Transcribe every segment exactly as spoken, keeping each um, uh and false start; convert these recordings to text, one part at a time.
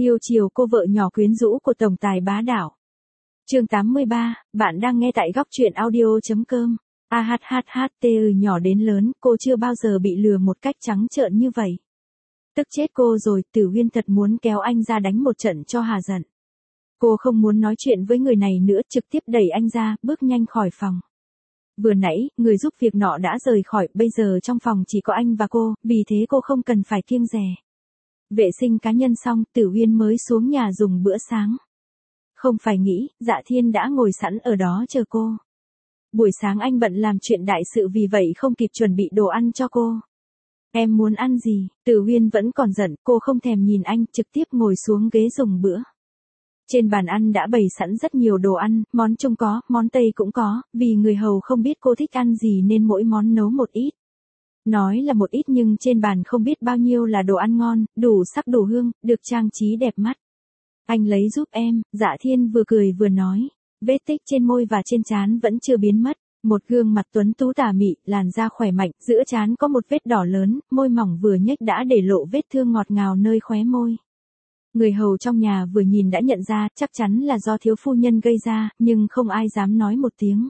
Yêu chiều cô vợ nhỏ quyến rũ của tổng tài bá đạo. Chương tám mươi ba, bạn đang nghe tại góc truyện audio chấm com. A hát hát hát từ nhỏ đến lớn, cô chưa bao giờ bị lừa một cách trắng trợn như vậy. Tức chết cô rồi, Tử Huyên thật muốn kéo anh ra đánh một trận cho hà giận. Cô không muốn nói chuyện với người này nữa, trực tiếp đẩy anh ra, bước nhanh khỏi phòng. Vừa nãy, người giúp việc nọ đã rời khỏi, bây giờ trong phòng chỉ có anh và cô, vì thế cô không cần phải kiêng dè. Vệ sinh cá nhân xong, Tử Huyên mới xuống nhà dùng bữa sáng. Không phải nghĩ, Dạ Thiên đã ngồi sẵn ở đó chờ cô. Buổi sáng anh bận làm chuyện đại sự vì vậy không kịp chuẩn bị đồ ăn cho cô. Em muốn ăn gì? Tử Huyên vẫn còn giận, cô không thèm nhìn anh, trực tiếp ngồi xuống ghế dùng bữa. Trên bàn ăn đã bày sẵn rất nhiều đồ ăn, món Trung có, món Tây cũng có, vì người hầu không biết cô thích ăn gì nên mỗi món nấu một ít. Nói là một ít nhưng trên bàn không biết bao nhiêu là đồ ăn ngon, đủ sắc đủ hương, được trang trí đẹp mắt. Anh lấy giúp em, Dạ Thiên vừa cười vừa nói. Vết tích trên môi và trên trán vẫn chưa biến mất. Một gương mặt tuấn tú tà mị, làn da khỏe mạnh, giữa trán có một vết đỏ lớn, môi mỏng vừa nhếch đã để lộ vết thương ngọt ngào nơi khóe môi. Người hầu trong nhà vừa nhìn đã nhận ra, chắc chắn là do thiếu phu nhân gây ra, nhưng không ai dám nói một tiếng.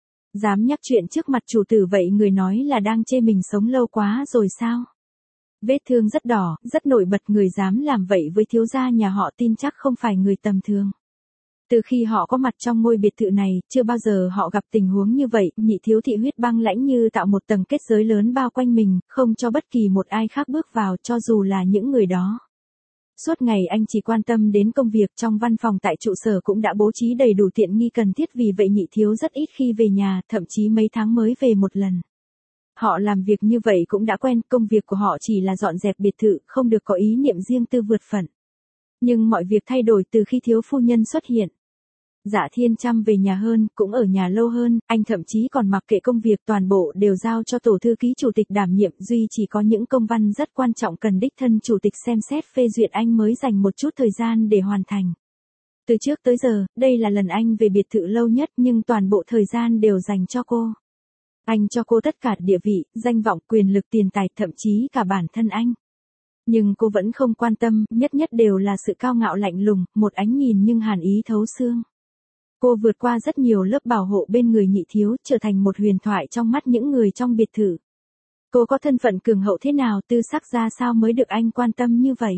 Dám nhắc chuyện trước mặt chủ tử vậy người nói là đang chê mình sống lâu quá rồi sao? Vết thương rất đỏ, rất nổi bật, người dám làm vậy với thiếu gia nhà họ tin chắc không phải người tầm thường. Từ khi họ có mặt trong ngôi biệt thự này, chưa bao giờ họ gặp tình huống như vậy, nhị thiếu thị huyết băng lãnh như tạo một tầng kết giới lớn bao quanh mình, không cho bất kỳ một ai khác bước vào cho dù là những người đó. Suốt ngày anh chỉ quan tâm đến công việc, trong văn phòng tại trụ sở cũng đã bố trí đầy đủ tiện nghi cần thiết, vì vậy nhị thiếu rất ít khi về nhà, thậm chí mấy tháng mới về một lần. Họ làm việc như vậy cũng đã quen, công việc của họ chỉ là dọn dẹp biệt thự, không được có ý niệm riêng tư vượt phận. Nhưng mọi việc thay đổi từ khi thiếu phu nhân xuất hiện. Dạ Thiên chăm về nhà hơn, cũng ở nhà lâu hơn, anh thậm chí còn mặc kệ công việc, toàn bộ đều giao cho tổ thư ký chủ tịch đảm nhiệm, duy chỉ có những công văn rất quan trọng cần đích thân chủ tịch xem xét phê duyệt anh mới dành một chút thời gian để hoàn thành. Từ trước tới giờ, đây là lần anh về biệt thự lâu nhất nhưng toàn bộ thời gian đều dành cho cô. Anh cho cô tất cả địa vị, danh vọng, quyền lực, tiền tài, thậm chí cả bản thân anh. Nhưng cô vẫn không quan tâm, nhất nhất đều là sự cao ngạo lạnh lùng, một ánh nhìn nhưng hàn ý thấu xương. Cô vượt qua rất nhiều lớp bảo hộ bên người nhị thiếu, trở thành một huyền thoại trong mắt những người trong biệt thự. Cô có thân phận cường hậu thế nào, tư sắc ra sao mới được anh quan tâm như vậy?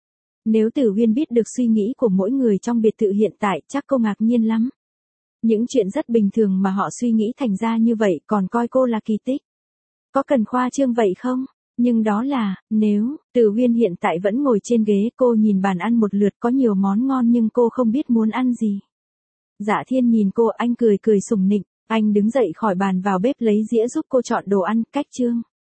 Nếu Tử Huyên biết được suy nghĩ của mỗi người trong biệt thự hiện tại, chắc cô ngạc nhiên lắm. Những chuyện rất bình thường mà họ suy nghĩ thành ra như vậy, còn coi cô là kỳ tích. Có cần khoa trương vậy không? Nhưng đó là, nếu, Tử Huyên hiện tại vẫn ngồi trên ghế, cô nhìn bàn ăn một lượt, có nhiều món ngon nhưng cô không biết muốn ăn gì. Dạ Thiên nhìn cô, anh cười cười sủng nịnh, anh đứng dậy khỏi bàn vào bếp lấy dĩa giúp cô chọn đồ ăn, cách chương.